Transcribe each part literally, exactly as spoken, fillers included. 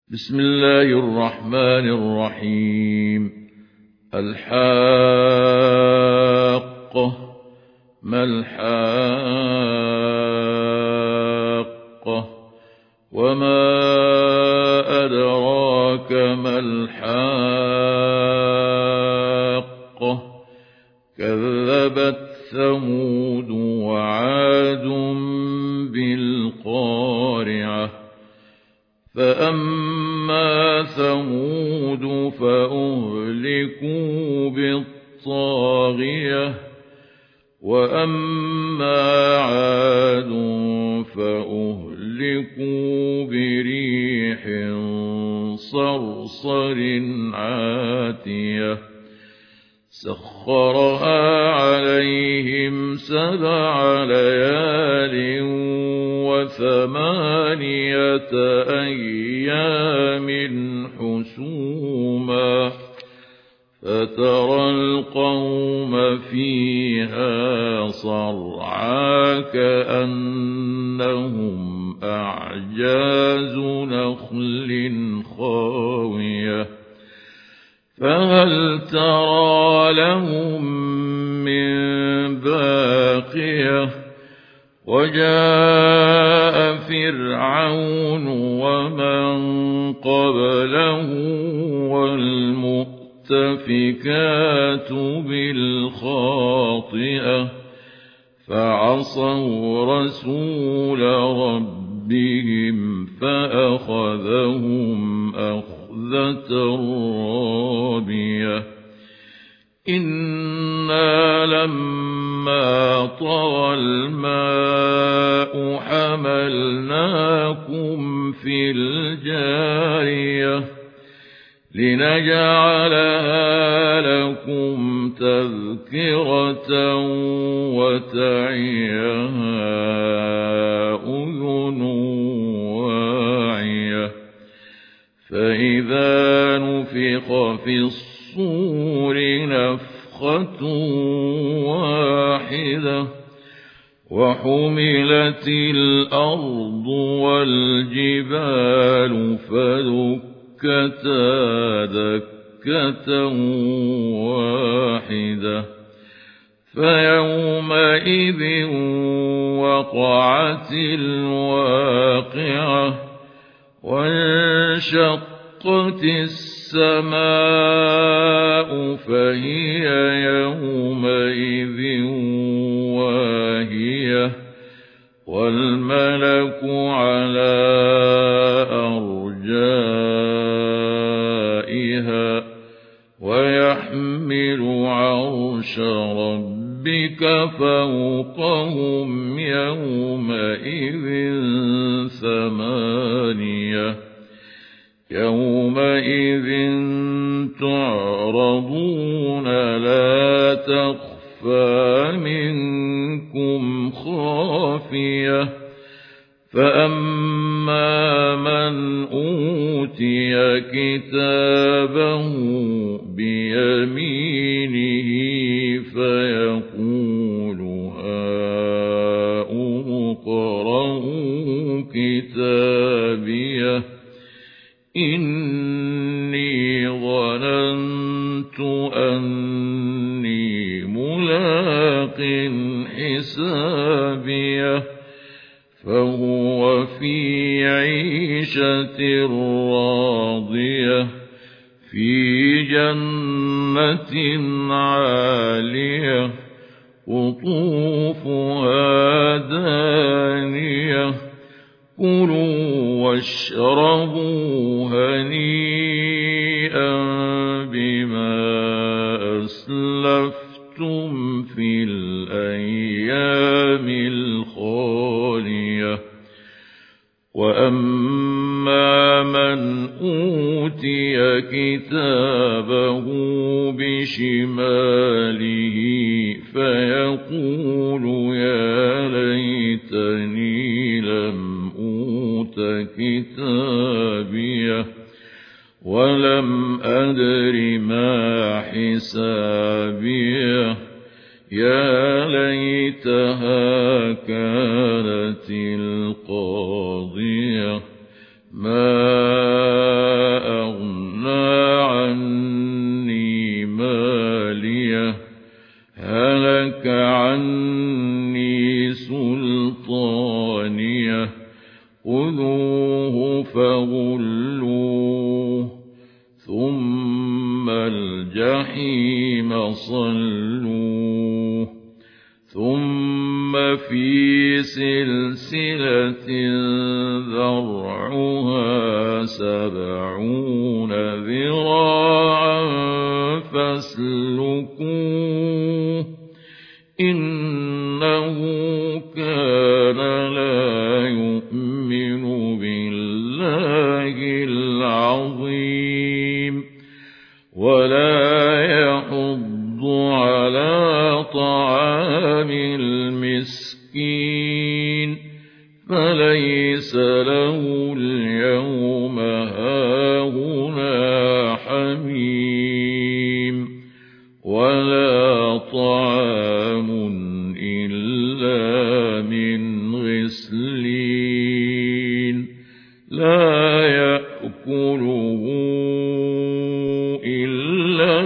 بسم الله الرحمن الرحيم. الحاقة. ما الحاقة؟ وما أدراك ما الحاقة؟ كذبت ثمود وعاد بالقارعة. فأما ثمود فأهلكوا بالطاغية، وأما عاد فأهلكوا بريح صرصر عاتية سخرها عليهم سبع ليال وثمانية أيام حسوما، فترى القوم فيها صرعى كأنهم أعجاز نخل خاوية، فهل ترى لهم من باقية؟ وجاء فرعون ومن قبله والمؤتفكات بالخاطئة، فعصوا رسول ربهم فأخذهم أخذة رابية. إنا لما طغى الماء حملناكم في الجارية لنجعلها لكم تذكرة وتعيها أذن واعية. فإذا نفخ في الصور نفخة واحدة وحملت الأرض والجبال فدكتا دكة واحدة، فيومئذ وقعت الواقعة، وانشقت السماء فهي يومئذ واهية، والملك على أرجائها، ويحمل عرش ربك فوقهم يومئذ ثمانية. يومئذ تعرضون لا تخفى منكم خافية، فأما من أوتي كتابه بيمينه فيقول هاؤم اقرءوا كتابيه إني ظننت أني ملاق حسابيه، فهو في عيشة راضية في جنة عالية قطوفها دانية. كلوا واشربوا هنيئا بما أسلفتم في الأيام الخالية. وأما من أوتي كتابه بشماله فيقول يا ليتني لم أوت كتابيه ولم أدر ما حسابيه، يا ليتها كانت القاضية ما فغلوه ثم الجحيم صلوه ثم في سلسلة ذرعها سبعون ذراعا فاسلكوه إنه كان لا يؤمن بالله العظيم ولا يحض على طعام المسكين فليس له اليوم هاهنا حميم ولا طعام إلا من غسلين لا يأكله إلا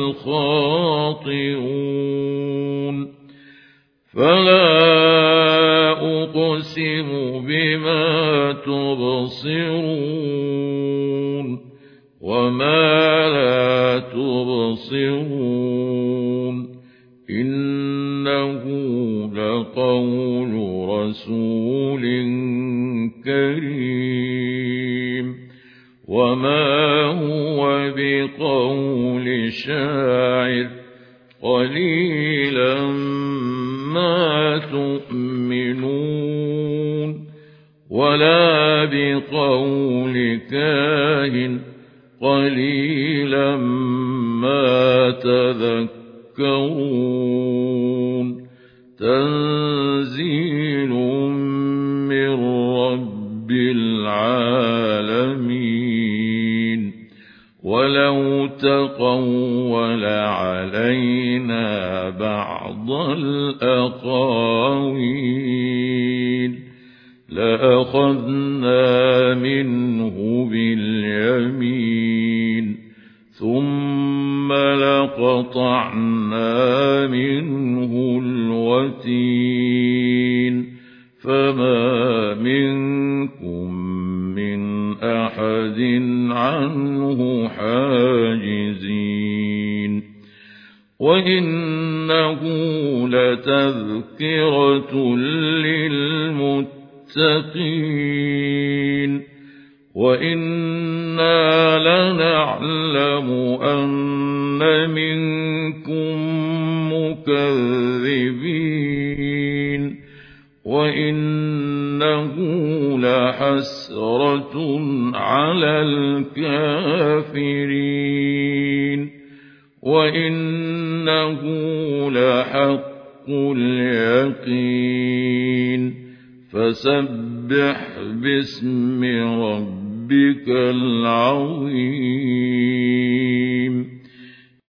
الخاطئون فلا أقسم بما تبصرون وما لا تبصرون إنه لقول رسول كريم وما هو بقول شاعر قليلا ما تؤمنون ولا بقول كاهن قليلا ما تذكرون تنزيل من رب العالمين ولو تقول علينا بعض الأقاويل لأخذنا منه باليمين ثم لقطعنا منه الوتين فما منكم من أحد عنه حاجزين وإنه لتذكرة للمتقين وإنا لنعلم أن منكم مكذبين وإنه لحسرة على الكافرين وإنه لحق اليقين فسبح باسم ربك العظيم